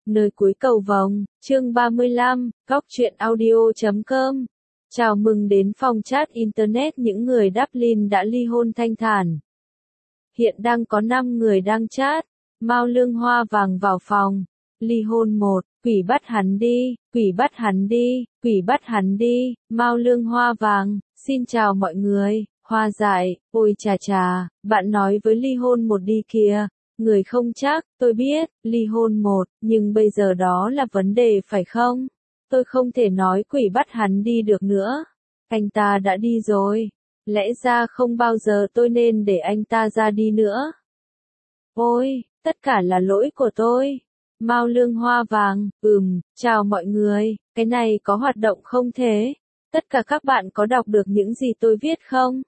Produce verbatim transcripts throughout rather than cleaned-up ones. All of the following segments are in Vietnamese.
Nơi cuối cầu vồng, chương ba mươi lăm, góc truyện audio chấm com. Chào mừng đến phòng chat Internet những người Dublin đã ly hôn thanh thản. Hiện đang có năm người đang chat. Mao Lương Hoa Vàng vào phòng. Ly hôn một, quỷ bắt hắn đi, quỷ bắt hắn đi, quỷ bắt hắn đi. Mao Lương Hoa Vàng, xin chào mọi người. Hoa dại, ôi chà chà, bạn nói với ly hôn một đi kìa. Người không chắc, tôi biết, ly hôn một, nhưng bây giờ đó là vấn đề phải không? Tôi không thể nói quỷ bắt hắn đi được nữa. Anh ta đã đi rồi. Lẽ ra không bao giờ tôi nên để anh ta ra đi nữa. Ôi, tất cả là lỗi của tôi. Mao Lương Hoa Vàng, ừm, chào mọi người, cái này có hoạt động không thế? Tất cả các bạn có đọc được những gì tôi viết không?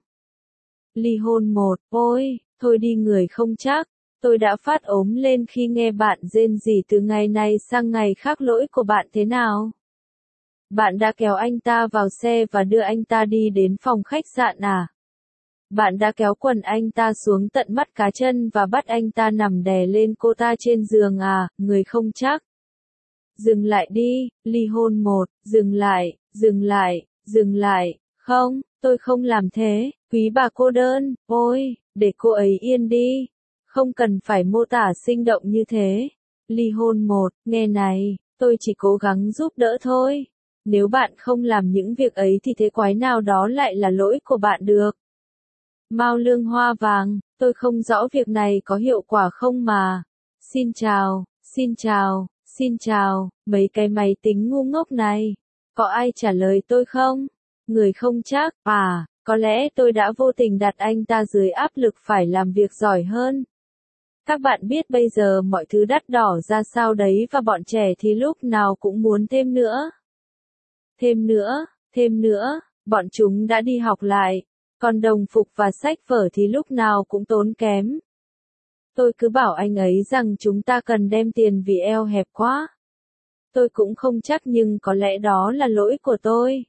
Ly hôn một, ôi, thôi đi người không chắc. Tôi đã phát ốm lên khi nghe bạn rên rỉ từ ngày này sang ngày khác. Lỗi của bạn thế nào? Bạn đã kéo anh ta vào xe và đưa anh ta đi đến phòng khách sạn à? Bạn đã kéo quần anh ta xuống tận mắt cá chân và bắt anh ta nằm đè lên cô ta trên giường à? Người không chắc. Dừng lại đi, ly hôn một, dừng lại, dừng lại, dừng lại, không, tôi không làm thế, quý bà cô đơn, ôi, để cô ấy yên đi. Không cần phải mô tả sinh động như thế. Ly hôn một, nghe này, tôi chỉ cố gắng giúp đỡ thôi. Nếu bạn không làm những việc ấy thì thế quái nào đó lại là lỗi của bạn được. Mao Lương Hoa Vàng, tôi không rõ việc này có hiệu quả không mà. Xin chào, xin chào, xin chào, mấy cái máy tính ngu ngốc này. Có ai trả lời tôi không? Người không chắc, à, có lẽ tôi đã vô tình đặt anh ta dưới áp lực phải làm việc giỏi hơn. Các bạn biết bây giờ mọi thứ đắt đỏ ra sao đấy và bọn trẻ thì lúc nào cũng muốn thêm nữa. Thêm nữa, thêm nữa, bọn chúng đã đi học lại, còn đồng phục và sách vở thì lúc nào cũng tốn kém. Tôi cứ bảo anh ấy rằng chúng ta cần đem tiền vì eo hẹp quá. Tôi cũng không chắc nhưng có lẽ đó là lỗi của tôi.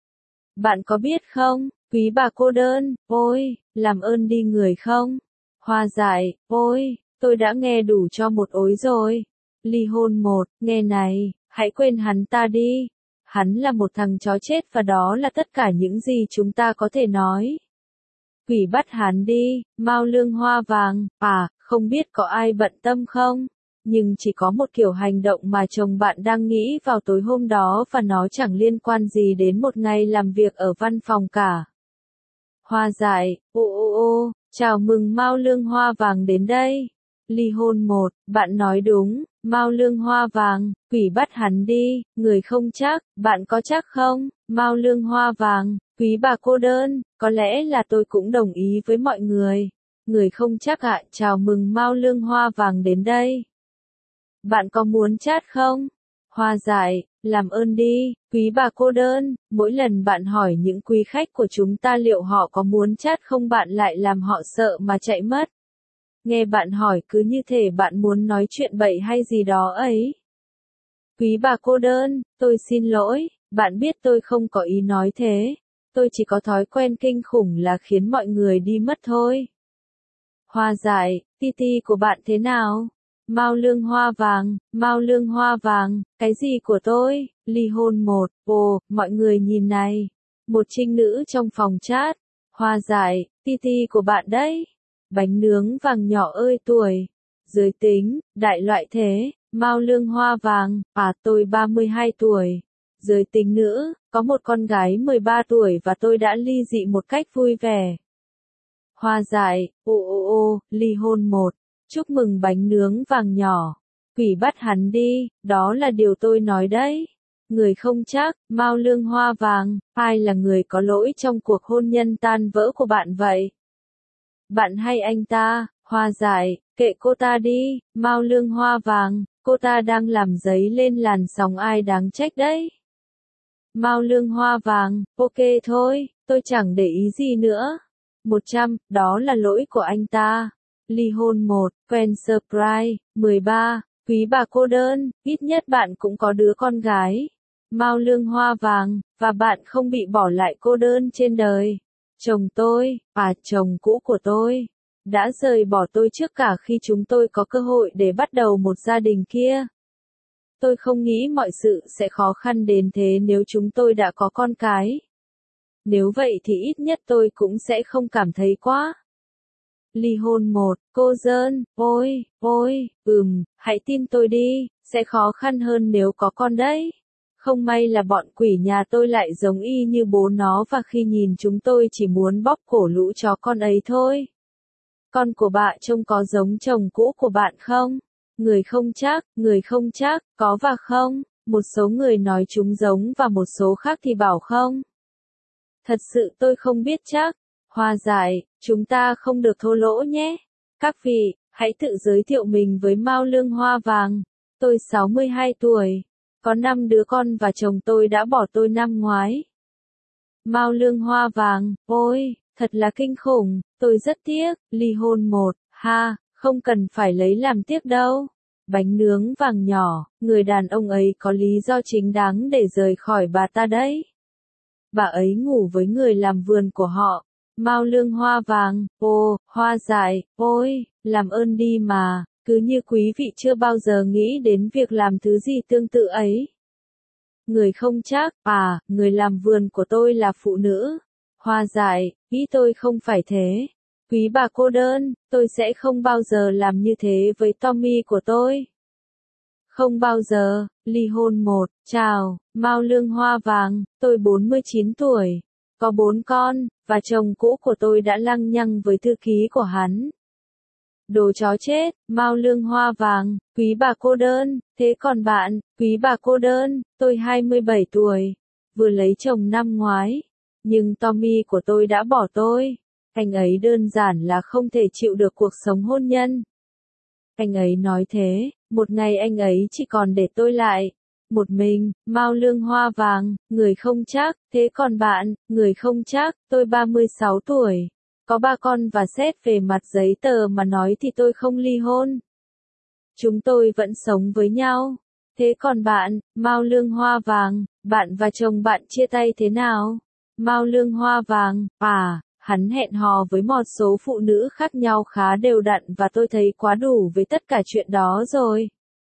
Bạn có biết không, quý bà cô đơn, ôi, làm ơn đi người không? Hoa dại, ôi. Tôi đã nghe đủ cho một ối rồi. Ly hôn một, nghe này, hãy quên hắn ta đi. Hắn là một thằng chó chết và đó là tất cả những gì chúng ta có thể nói. Quỷ bắt hắn đi, Mao Lương Hoa Vàng, à, không biết có ai bận tâm không? Nhưng chỉ có một kiểu hành động mà chồng bạn đang nghĩ vào tối hôm đó và nó chẳng liên quan gì đến một ngày làm việc ở văn phòng cả. Hoa dại, ô ô ô, chào mừng Mao Lương Hoa Vàng đến đây. Ly hôn một, bạn nói đúng, Mao Lương Hoa Vàng, quỷ bắt hắn đi, người không chắc, bạn có chắc không? Mao Lương Hoa Vàng, quý bà cô đơn, có lẽ là tôi cũng đồng ý với mọi người. Người không chắc ạ, chào mừng Mao Lương Hoa Vàng đến đây. Bạn có muốn chat không? Hoa dại, làm ơn đi, quý bà cô đơn, mỗi lần bạn hỏi những quý khách của chúng ta liệu họ có muốn chat không bạn lại làm họ sợ mà chạy mất. Nghe bạn hỏi cứ như thể bạn muốn nói chuyện bậy hay gì đó ấy. Quý bà cô đơn, tôi xin lỗi, bạn biết tôi không có ý nói thế. Tôi chỉ có thói quen kinh khủng là khiến mọi người đi mất thôi. Hoa dại, Titi của bạn thế nào? Mao Lương Hoa Vàng, Mao Lương Hoa Vàng, cái gì của tôi? Ly hôn một, ồ, mọi người nhìn này. Một trinh nữ trong phòng chat. Hoa dại, Titi của bạn đấy. Bánh nướng vàng nhỏ ơi tuổi. Giới tính, đại loại thế, Mao Lương Hoa Vàng, à tôi ba mươi hai tuổi. Giới tính nữ, có một con gái mười ba tuổi và tôi đã ly dị một cách vui vẻ. Hoa dại, ô ô ô, ly hôn một. Chúc mừng bánh nướng vàng nhỏ. Quỷ bắt hắn đi, đó là điều tôi nói đấy. Người không chắc, Mao Lương Hoa Vàng, ai là người có lỗi trong cuộc hôn nhân tan vỡ của bạn vậy? Bạn hay anh ta? Hoa dại, kệ cô ta đi, Mao Lương Hoa Vàng, cô ta đang làm dấy lên làn sóng ai đáng trách đấy. Mao Lương Hoa Vàng, ok thôi, tôi chẳng để ý gì nữa. một trăm, đó là lỗi của anh ta. Ly hôn một, quen surprise, mười ba, quý bà cô đơn, ít nhất bạn cũng có đứa con gái. Mao Lương Hoa Vàng, và bạn không bị bỏ lại cô đơn trên đời. Chồng tôi, à chồng cũ của tôi, đã rời bỏ tôi trước cả khi chúng tôi có cơ hội để bắt đầu một gia đình kia. tôi không nghĩ mọi sự sẽ khó khăn đến thế nếu chúng tôi đã có con cái. Nếu vậy thì ít nhất tôi cũng sẽ không cảm thấy quá. Ly hôn một, cô dơn, ôi, ôi, ừm, hãy tin tôi đi, sẽ khó khăn hơn nếu có con đấy. Không may là bọn quỷ nhà tôi lại giống y như bố nó và khi nhìn chúng tôi chỉ muốn bóp cổ lũ chó con ấy thôi. Con của bạn trông có giống chồng cũ của bạn không? Người không chắc, người không chắc, có và không, một số người nói chúng giống và một số khác thì bảo không. Thật sự tôi không biết chắc. Hòa giải, chúng ta không được thô lỗ nhé. Các vị, hãy tự giới thiệu mình với Mao Lương Hoa Vàng. Tôi sáu mươi hai tuổi, có năm đứa con và chồng tôi đã bỏ tôi năm ngoái. Mao Lương Hoa Vàng, ôi, thật là kinh khủng, tôi rất tiếc, ly hôn một, ha, không cần phải lấy làm tiếc đâu. Bánh nướng vàng nhỏ, người đàn ông ấy có lý do chính đáng để rời khỏi bà ta đấy. Bà ấy ngủ với người làm vườn của họ. Mao Lương Hoa Vàng, ô, hoa dại, ôi, làm ơn đi mà, cứ như quý vị chưa bao giờ nghĩ đến việc làm thứ gì tương tự ấy. Người không chắc, à, người làm vườn của tôi là phụ nữ. Hoa dại, ý tôi không phải thế. Quý bà cô đơn, tôi sẽ không bao giờ làm như thế với Tommy của tôi. Không bao giờ, ly hôn một, chào, Mao Lương Hoa Vàng, tôi bốn mươi chín tuổi, có bốn con, và chồng cũ của tôi đã lăng nhăng với thư ký của hắn. Đồ chó chết, Mao Lương Hoa Vàng, quý bà cô đơn, thế còn bạn, quý bà cô đơn, tôi hai mươi bảy tuổi, vừa lấy chồng năm ngoái, nhưng Tommy của tôi đã bỏ tôi, anh ấy đơn giản là không thể chịu được cuộc sống hôn nhân. Anh ấy nói thế, một ngày anh ấy chỉ còn để tôi lại. Một mình, Mao Lương Hoa Vàng, người không chắc, thế còn bạn, người không chắc, tôi ba mươi sáu tuổi. Có ba con và xét về mặt giấy tờ mà nói thì tôi không ly hôn. Chúng tôi vẫn sống với nhau. Thế còn bạn, Mao Lương Hoa Vàng, bạn và chồng bạn chia tay thế nào? Mao Lương Hoa Vàng, à, hắn hẹn hò với một số phụ nữ khác nhau khá đều đặn và tôi thấy quá đủ với tất cả chuyện đó rồi.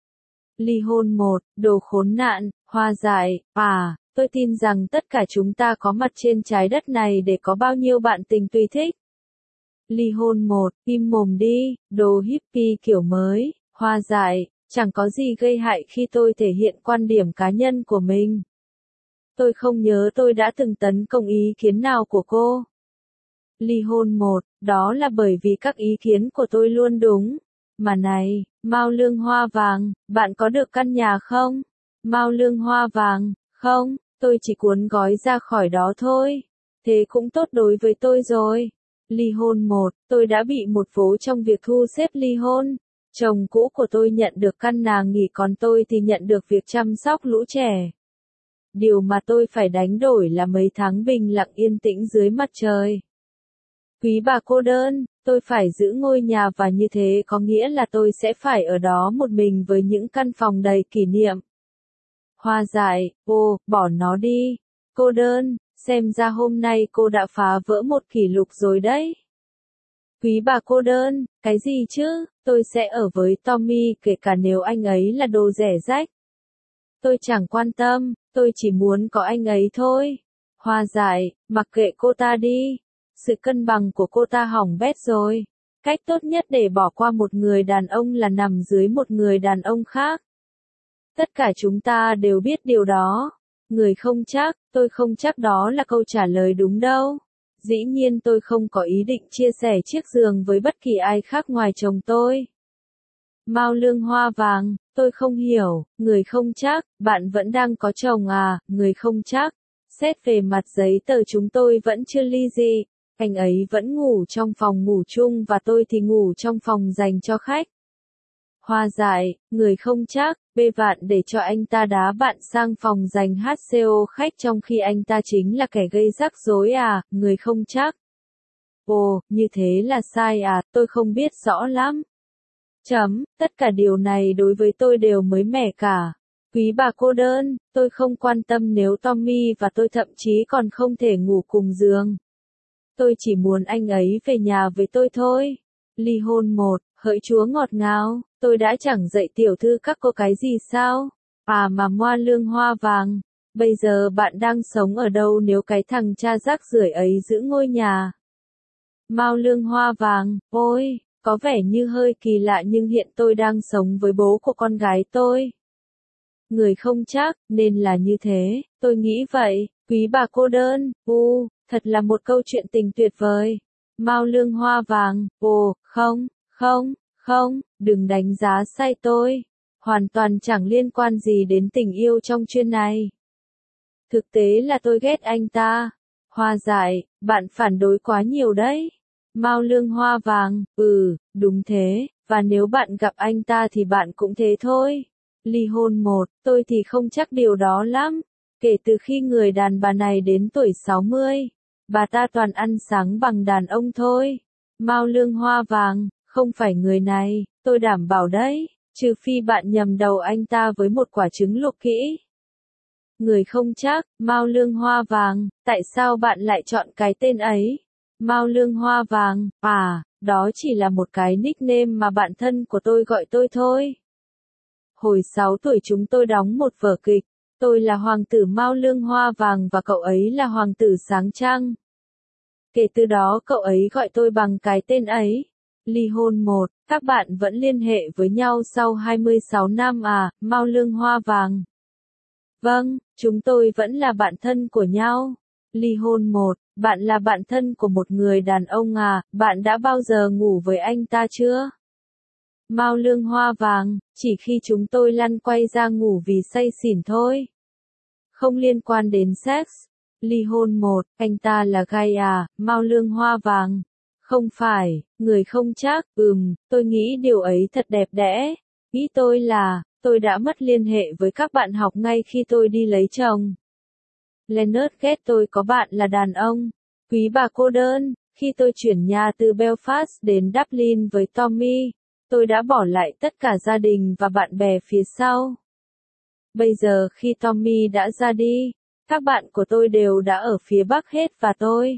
Ly hôn một, đồ khốn nạn, hoa dại, à, tôi tin rằng tất cả chúng ta có mặt trên trái đất này để có bao nhiêu bạn tình tùy thích. Ly hôn một, im mồm đi, đồ hippie kiểu mới, hoa dại, chẳng có gì gây hại khi tôi thể hiện quan điểm cá nhân của mình. Tôi không nhớ tôi đã từng tấn công ý kiến nào của cô. Ly hôn một, đó là bởi vì các ý kiến của tôi luôn đúng. Mà này, Mao Lương Hoa Vàng, bạn có được căn nhà không? Mao Lương Hoa Vàng, không, tôi chỉ cuốn gói ra khỏi đó thôi. Thế cũng tốt đối với tôi rồi. Ly hôn một, tôi đã bị một vố trong việc thu xếp ly hôn. Chồng cũ của tôi nhận được căn nhà nghỉ còn tôi thì nhận được việc chăm sóc lũ trẻ. Điều mà tôi phải đánh đổi là mấy tháng bình lặng yên tĩnh dưới mặt trời. Quý bà cô đơn, tôi phải giữ ngôi nhà và như thế có nghĩa là tôi sẽ phải ở đó một mình với những căn phòng đầy kỷ niệm. Hoa dại, ô, bỏ nó đi. Cô đơn, xem ra hôm nay cô đã phá vỡ một kỷ lục rồi đấy. Quý bà cô đơn, cái gì chứ, tôi sẽ ở với Tommy kể cả nếu anh ấy là đồ rẻ rách. Tôi chẳng quan tâm, tôi chỉ muốn có anh ấy thôi. Hoa dại, mặc kệ cô ta đi. Sự cân bằng của cô ta hỏng bét rồi. Cách tốt nhất để bỏ qua một người đàn ông là nằm dưới một người đàn ông khác. Tất cả chúng ta đều biết điều đó. Người không chắc, tôi không chắc đó là câu trả lời đúng đâu. Dĩ nhiên tôi không có ý định chia sẻ chiếc giường với bất kỳ ai khác ngoài chồng tôi. Mao Lương Hoa Vàng, tôi không hiểu, người không chắc, bạn vẫn đang có chồng à, người không chắc. Xét về mặt giấy tờ chúng tôi vẫn chưa ly dị. Anh ấy vẫn ngủ trong phòng ngủ chung và tôi thì ngủ trong phòng dành cho khách. Hoa dại, người không chắc, bê vạn để cho anh ta đá bạn sang phòng dành hát xê ô khách trong khi anh ta chính là kẻ gây rắc rối à, người không chắc. Ồ, như thế là sai à, tôi không biết rõ lắm. Chấm, tất cả điều này đối với tôi đều mới mẻ cả. Quý bà cô đơn, tôi không quan tâm nếu Tommy và tôi thậm chí còn không thể ngủ cùng giường. Tôi chỉ muốn anh ấy về nhà với tôi thôi. Ly hôn một, hỡi chúa ngọt ngào, tôi đã chẳng dạy tiểu thư các cô cái gì sao? À mà Moa Lương Hoa Vàng, bây giờ bạn đang sống ở đâu nếu cái thằng cha rác rưởi ấy giữ ngôi nhà? Mao Lương Hoa Vàng, ôi, có vẻ như hơi kỳ lạ nhưng hiện tôi đang sống với bố của con gái tôi. Người không chắc, nên là như thế, tôi nghĩ vậy, quý bà cô đơn, u, thật là một câu chuyện tình tuyệt vời. Mao Lương Hoa Vàng, ồ, không, không, không, đừng đánh giá sai tôi. Hoàn toàn chẳng liên quan gì đến tình yêu trong chuyện này. Thực tế là tôi ghét anh ta. Hoa Dại, bạn phản đối quá nhiều đấy. Mao Lương Hoa Vàng, ừ, đúng thế, và nếu bạn gặp anh ta thì bạn cũng thế thôi. Ly hôn một, tôi thì không chắc điều đó lắm. Kể từ khi người đàn bà này đến tuổi sáu mươi, bà ta toàn ăn sáng bằng đàn ông thôi. Mao Lương Hoa Vàng, không phải người này, tôi đảm bảo đấy, trừ phi bạn nhầm đầu anh ta với một quả trứng luộc kỹ. Người không chắc, Mao Lương Hoa Vàng, tại sao bạn lại chọn cái tên ấy? Mao Lương Hoa Vàng, à, đó chỉ là một cái nickname mà bạn thân của tôi gọi tôi thôi. Hồi sáu tuổi chúng tôi đóng một vở kịch, tôi là hoàng tử Mao Lương Hoa Vàng và cậu ấy là hoàng tử Sáng Trăng. Kể từ đó cậu ấy gọi tôi bằng cái tên ấy. Ly hôn một, các bạn vẫn liên hệ với nhau sau hai mươi sáu năm à, Mao Lương Hoa Vàng. Vâng, chúng tôi vẫn là bạn thân của nhau. Ly hôn một, bạn là bạn thân của một người đàn ông à, bạn đã bao giờ ngủ với anh ta chưa? Mao Lương Hoa Vàng, chỉ khi chúng tôi lăn quay ra ngủ vì say xỉn thôi. Không liên quan đến sex. Ly hôn một, anh ta là gay à, Mao Lương Hoa Vàng. Không phải, người không chắc, ừm, tôi nghĩ điều ấy thật đẹp đẽ. Nghĩ tôi là, tôi đã mất liên hệ với các bạn học ngay khi tôi đi lấy chồng. Leonard ghét tôi có bạn là đàn ông. Quý bà cô đơn, khi tôi chuyển nhà từ Belfast đến Dublin với Tommy, tôi đã bỏ lại tất cả gia đình và bạn bè phía sau. Bây giờ khi Tommy đã ra đi, các bạn của tôi đều đã ở phía Bắc hết và tôi.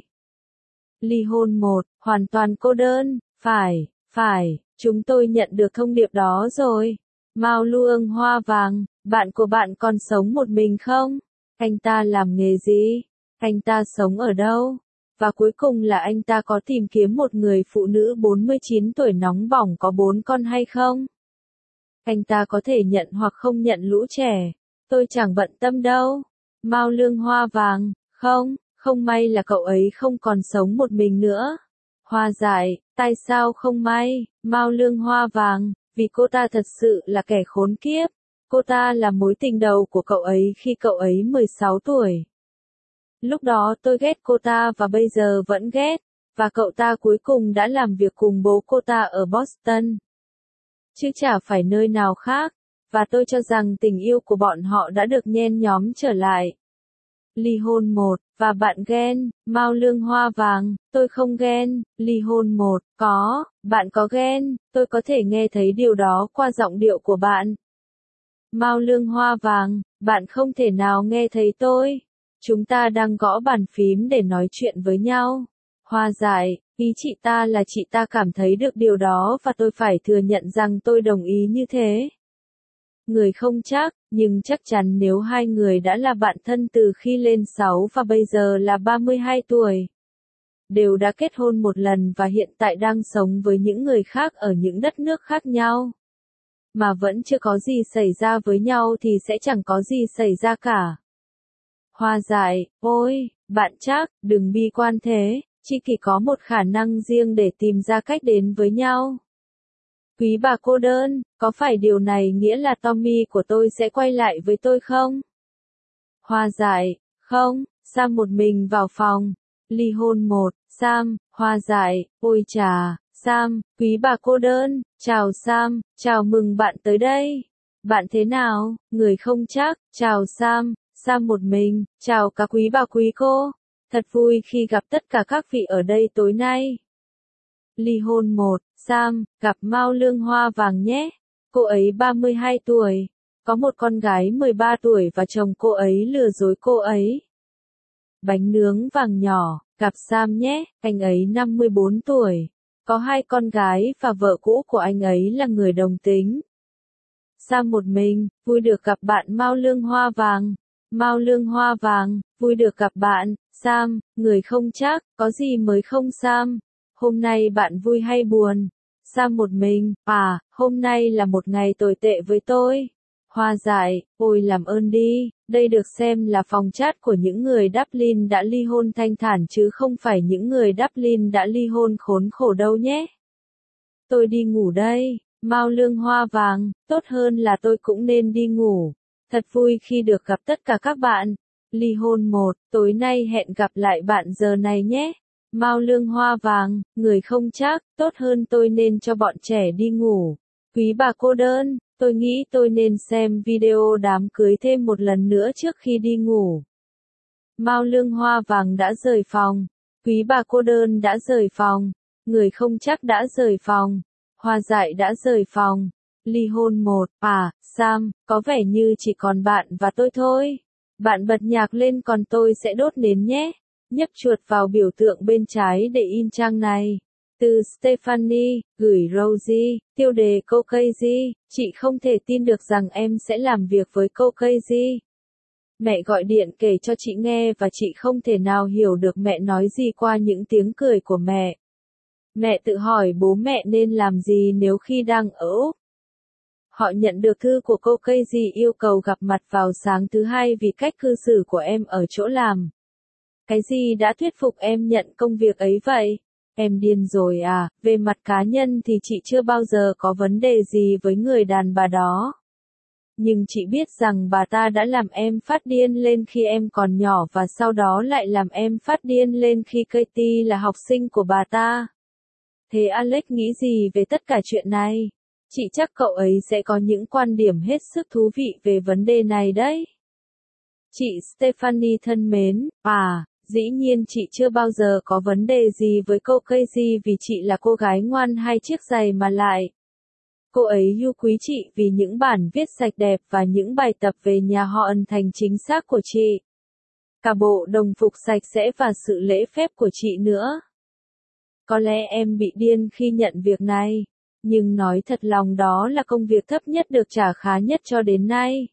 Ly hôn một, hoàn toàn cô đơn, phải, phải, chúng tôi nhận được thông điệp đó rồi. Mao Lương Hoa Vàng, bạn của bạn còn sống một mình không? Anh ta làm nghề gì? Anh ta sống ở đâu? Và cuối cùng là anh ta có tìm kiếm một người phụ nữ bốn mươi chín tuổi nóng bỏng có bốn con hay không? Anh ta có thể nhận hoặc không nhận lũ trẻ. Tôi chẳng bận tâm đâu. Mao Lương Hoa Vàng, không, không may là cậu ấy không còn sống một mình nữa. Hoa Dại, tại sao không may? Mao Lương Hoa Vàng, vì cô ta thật sự là kẻ khốn kiếp. Cô ta là mối tình đầu của cậu ấy khi cậu ấy mười sáu tuổi. Lúc đó tôi ghét cô ta và bây giờ vẫn ghét, và cậu ta cuối cùng đã làm việc cùng bố cô ta ở Boston. Chứ chả phải nơi nào khác, và tôi cho rằng tình yêu của bọn họ đã được nhen nhóm trở lại. Ly hôn một, và bạn ghen, Mao Lương Hoa Vàng, tôi không ghen. Ly hôn một, có, bạn có ghen, tôi có thể nghe thấy điều đó qua giọng điệu của bạn. Mao Lương Hoa Vàng, bạn không thể nào nghe thấy tôi. Chúng ta đang gõ bàn phím để nói chuyện với nhau. Hoa Dại, ý chị ta là chị ta cảm thấy được điều đó và tôi phải thừa nhận rằng tôi đồng ý như thế. Người không chắc, nhưng chắc chắn nếu hai người đã là bạn thân từ khi lên sáu và bây giờ là ba mươi hai tuổi. Đều đã kết hôn một lần và hiện tại đang sống với những người khác ở những đất nước khác nhau. Mà vẫn chưa có gì xảy ra với nhau thì sẽ chẳng có gì xảy ra cả. Hoa Dại, ôi, bạn chắc, đừng bi quan thế, chỉ kỳ có một khả năng riêng để tìm ra cách đến với nhau. Quý bà cô đơn, có phải điều này nghĩa là Tommy của tôi sẽ quay lại với tôi không? Hoa Dại, không, Sam một mình vào phòng. Ly hôn một, Sam, Hoa Dại, ôi chà, Sam, quý bà cô đơn, chào Sam, chào mừng bạn tới đây. Bạn thế nào, người không chắc, chào Sam, Sam một mình, chào cả quý bà quý cô. Thật vui khi gặp tất cả các vị ở đây tối nay. Ly hôn một, Sam, gặp Mao Lương Hoa Vàng nhé. Cô ấy ba mươi hai tuổi, có một con gái mười ba tuổi và chồng cô ấy lừa dối cô ấy. Bánh nướng vàng nhỏ, gặp Sam nhé, anh ấy năm mươi bốn tuổi, có hai con gái và vợ cũ của anh ấy là người đồng tính. Sam một mình, vui được gặp bạn Mao Lương Hoa Vàng. Mao Lương Hoa Vàng, vui được gặp bạn. Sam, người không chắc, có gì mới không Sam? Hôm nay bạn vui hay buồn? Sam một mình, à, hôm nay là một ngày tồi tệ với tôi. Hoa Dại, ôi làm ơn đi, đây được xem là phòng chat của những người Dublin đã ly hôn thanh thản chứ không phải những người Dublin đã ly hôn khốn khổ đâu nhé. Tôi đi ngủ đây. Mao Lương Hoa Vàng, tốt hơn là tôi cũng nên đi ngủ. Thật vui khi được gặp tất cả các bạn. Ly hôn một, tối nay hẹn gặp lại bạn giờ này nhé. Mao Lương Hoa Vàng, người không chắc, tốt hơn tôi nên cho bọn trẻ đi ngủ. Quý bà cô đơn, tôi nghĩ tôi nên xem video đám cưới thêm một lần nữa trước khi đi ngủ. Mao Lương Hoa Vàng đã rời phòng. Quý bà cô đơn đã rời phòng. Người không chắc đã rời phòng. Hoa Dại đã rời phòng. Ly hôn một, à, Sam, có vẻ như chỉ còn bạn và tôi thôi. Bạn bật nhạc lên còn tôi sẽ đốt nến nhé. Nhấp chuột vào biểu tượng bên trái để in trang này. Từ Stephanie, gửi Rosie, tiêu đề cô Casey, chị không thể tin được rằng em sẽ làm việc với cô Casey. Mẹ gọi điện kể cho chị nghe và chị không thể nào hiểu được mẹ nói gì qua những tiếng cười của mẹ. Mẹ tự hỏi bố mẹ nên làm gì nếu khi đang ở Úc. Họ nhận được thư của cô Casey yêu cầu gặp mặt vào sáng thứ hai vì cách cư xử của em ở chỗ làm. Cái gì đã thuyết phục em nhận công việc ấy vậy? Em điên rồi à, về mặt cá nhân thì chị chưa bao giờ có vấn đề gì với người đàn bà đó. Nhưng chị biết rằng bà ta đã làm em phát điên lên khi em còn nhỏ và sau đó lại làm em phát điên lên khi Katie là học sinh của bà ta. Thế Alex nghĩ gì về tất cả chuyện này? Chị chắc cậu ấy sẽ có những quan điểm hết sức thú vị về vấn đề này đấy. Chị Stephanie thân mến, à, dĩ nhiên chị chưa bao giờ có vấn đề gì với cô Casey vì chị là cô gái ngoan hai chiếc giày mà lại. Cô ấy yêu quý chị vì những bản viết sạch đẹp và những bài tập về nhà họ ẩn thành chính xác của chị. Cả bộ đồng phục sạch sẽ và sự lễ phép của chị nữa. Có lẽ em bị điên khi nhận việc này, nhưng nói thật lòng đó là công việc thấp nhất được trả khá nhất cho đến nay.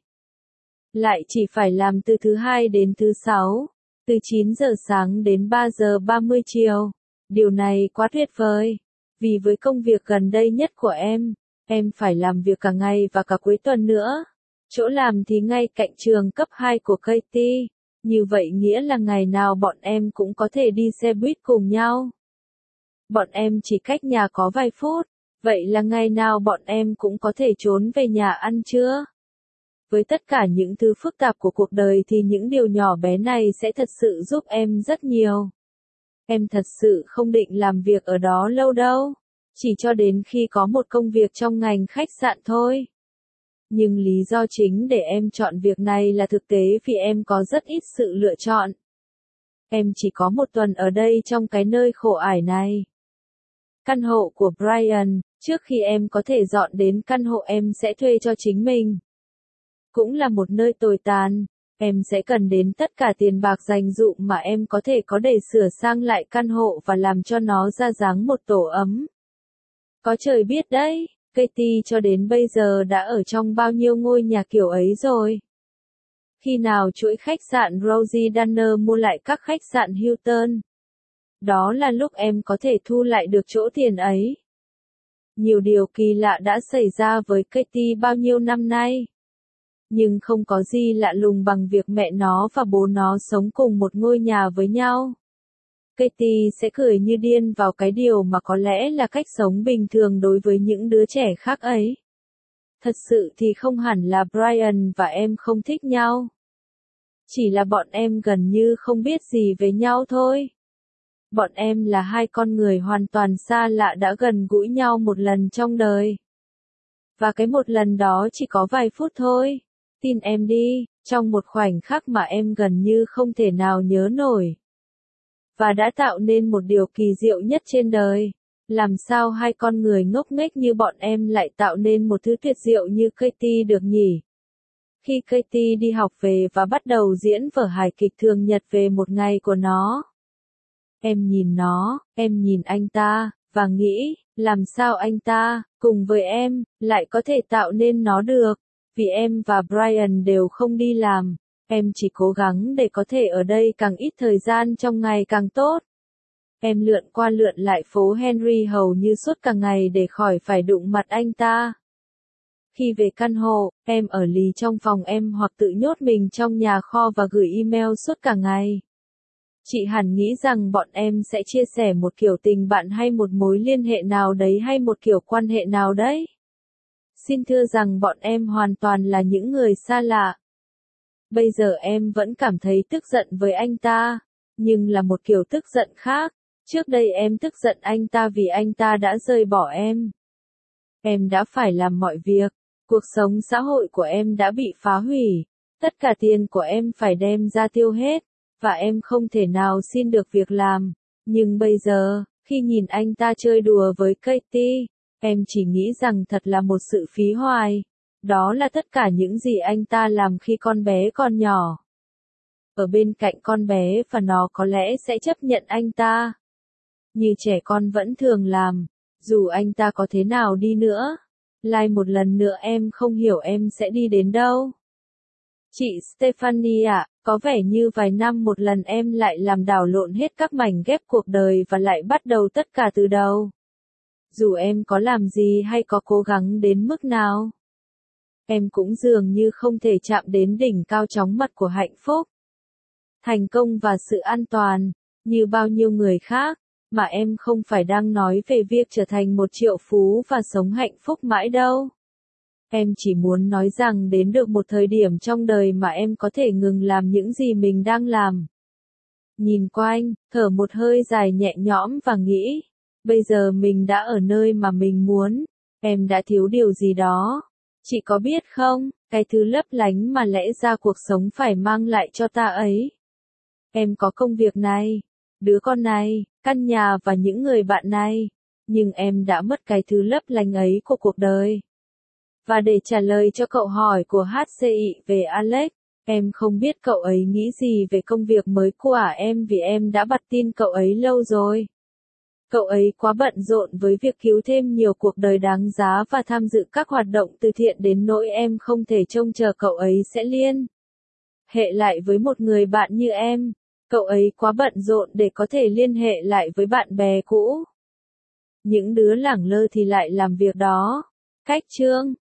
Lại chỉ phải làm từ thứ hai đến thứ sáu, từ chín giờ sáng đến ba giờ ba mươi chiều. Điều này quá tuyệt vời, vì với công việc gần đây nhất của em, em phải làm việc cả ngày và cả cuối tuần nữa. Chỗ làm thì ngay cạnh trường cấp hai của Katie, như vậy nghĩa là ngày nào bọn em cũng có thể đi xe buýt cùng nhau. Bọn em chỉ cách nhà có vài phút, vậy là ngày nào bọn em cũng có thể trốn về nhà ăn trưa. Với tất cả những thứ phức tạp của cuộc đời thì những điều nhỏ bé này sẽ thật sự giúp em rất nhiều. Em thật sự không định làm việc ở đó lâu đâu, chỉ cho đến khi có một công việc trong ngành khách sạn thôi. Nhưng lý do chính để em chọn việc này là thực tế vì em có rất ít sự lựa chọn. Em chỉ có một tuần ở đây trong cái nơi khổ ải này. Căn hộ của Brian, trước khi em có thể dọn đến căn hộ em sẽ thuê cho chính mình. Cũng là một nơi tồi tàn, em sẽ cần đến tất cả tiền bạc dành dụm mà em có thể có để sửa sang lại căn hộ và làm cho nó ra dáng một tổ ấm. Có trời biết đấy, Katie cho đến bây giờ đã ở trong bao nhiêu ngôi nhà kiểu ấy rồi. Khi nào chuỗi khách sạn Rosie Danner mua lại các khách sạn Hilton? Đó là lúc em có thể thu lại được chỗ tiền ấy. Nhiều điều kỳ lạ đã xảy ra với Katie bao nhiêu năm nay. Nhưng không có gì lạ lùng bằng việc mẹ nó và bố nó sống cùng một ngôi nhà với nhau. Katie sẽ cười như điên vào cái điều mà có lẽ là cách sống bình thường đối với những đứa trẻ khác ấy. Thật sự thì không hẳn là Brian và em không thích nhau. Chỉ là bọn em gần như không biết gì về nhau thôi. Bọn em là hai con người hoàn toàn xa lạ đã gần gũi nhau một lần trong đời. Và cái một lần đó chỉ có vài phút thôi. Tin em đi, trong một khoảnh khắc mà em gần như không thể nào nhớ nổi. Và đã tạo nên một điều kỳ diệu nhất trên đời. Làm sao hai con người ngốc nghếch như bọn em lại tạo nên một thứ tuyệt diệu như Katie được nhỉ? Khi Katie đi học về và bắt đầu diễn vở hài kịch thường nhật về một ngày của nó. Em nhìn nó, em nhìn anh ta, và nghĩ, làm sao anh ta, cùng với em, lại có thể tạo nên nó được. Vì em và Brian đều không đi làm, em chỉ cố gắng để có thể ở đây càng ít thời gian trong ngày càng tốt. Em lượn qua lượn lại phố Henry hầu như suốt cả ngày để khỏi phải đụng mặt anh ta. Khi về căn hộ, em ở lì trong phòng em hoặc tự nhốt mình trong nhà kho và gửi email suốt cả ngày. Chị hẳn nghĩ rằng bọn em sẽ chia sẻ một kiểu tình bạn hay một mối liên hệ nào đấy hay một kiểu quan hệ nào đấy. Xin thưa rằng bọn em hoàn toàn là những người xa lạ. Bây giờ em vẫn cảm thấy tức giận với anh ta, nhưng là một kiểu tức giận khác. Trước đây em tức giận anh ta vì anh ta đã rời bỏ em. Em đã phải làm mọi việc, cuộc sống xã hội của em đã bị phá hủy, tất cả tiền của em phải đem ra tiêu hết, và em không thể nào xin được việc làm. Nhưng bây giờ, khi nhìn anh ta chơi đùa với Katie, em chỉ nghĩ rằng thật là một sự phí hoài. Đó là tất cả những gì anh ta làm khi con bé còn nhỏ. Ở bên cạnh con bé và nó có lẽ sẽ chấp nhận anh ta. Như trẻ con vẫn thường làm, dù anh ta có thế nào đi nữa. Lại một lần nữa em không hiểu em sẽ đi đến đâu. Chị Stephanie ạ, có vẻ như vài năm một lần em lại làm đảo lộn hết các mảnh ghép cuộc đời và lại bắt đầu tất cả từ đầu. Dù em có làm gì hay có cố gắng đến mức nào, em cũng dường như không thể chạm đến đỉnh cao chóng mặt của hạnh phúc, thành công và sự an toàn, như bao nhiêu người khác, mà em không phải đang nói về việc trở thành một triệu phú và sống hạnh phúc mãi đâu. Em chỉ muốn nói rằng đến được một thời điểm trong đời mà em có thể ngừng làm những gì mình đang làm. Nhìn quanh, thở một hơi dài nhẹ nhõm và nghĩ, bây giờ mình đã ở nơi mà mình muốn, em đã thiếu điều gì đó. Chị có biết không, cái thứ lấp lánh mà lẽ ra cuộc sống phải mang lại cho ta ấy. Em có công việc này, đứa con này, căn nhà và những người bạn này, nhưng em đã mất cái thứ lấp lánh ấy của cuộc đời. Và để trả lời cho cậu hỏi của hát xê i về Alex, em không biết cậu ấy nghĩ gì về công việc mới của em vì em đã bặt tin cậu ấy lâu rồi. Cậu ấy quá bận rộn với việc cứu thêm nhiều cuộc đời đáng giá và tham dự các hoạt động từ thiện đến nỗi em không thể trông chờ cậu ấy sẽ liên hệ lại với một người bạn như em. Cậu ấy quá bận rộn để có thể liên hệ lại với bạn bè cũ. Những đứa lẳng lơ thì lại làm việc đó. Cách chương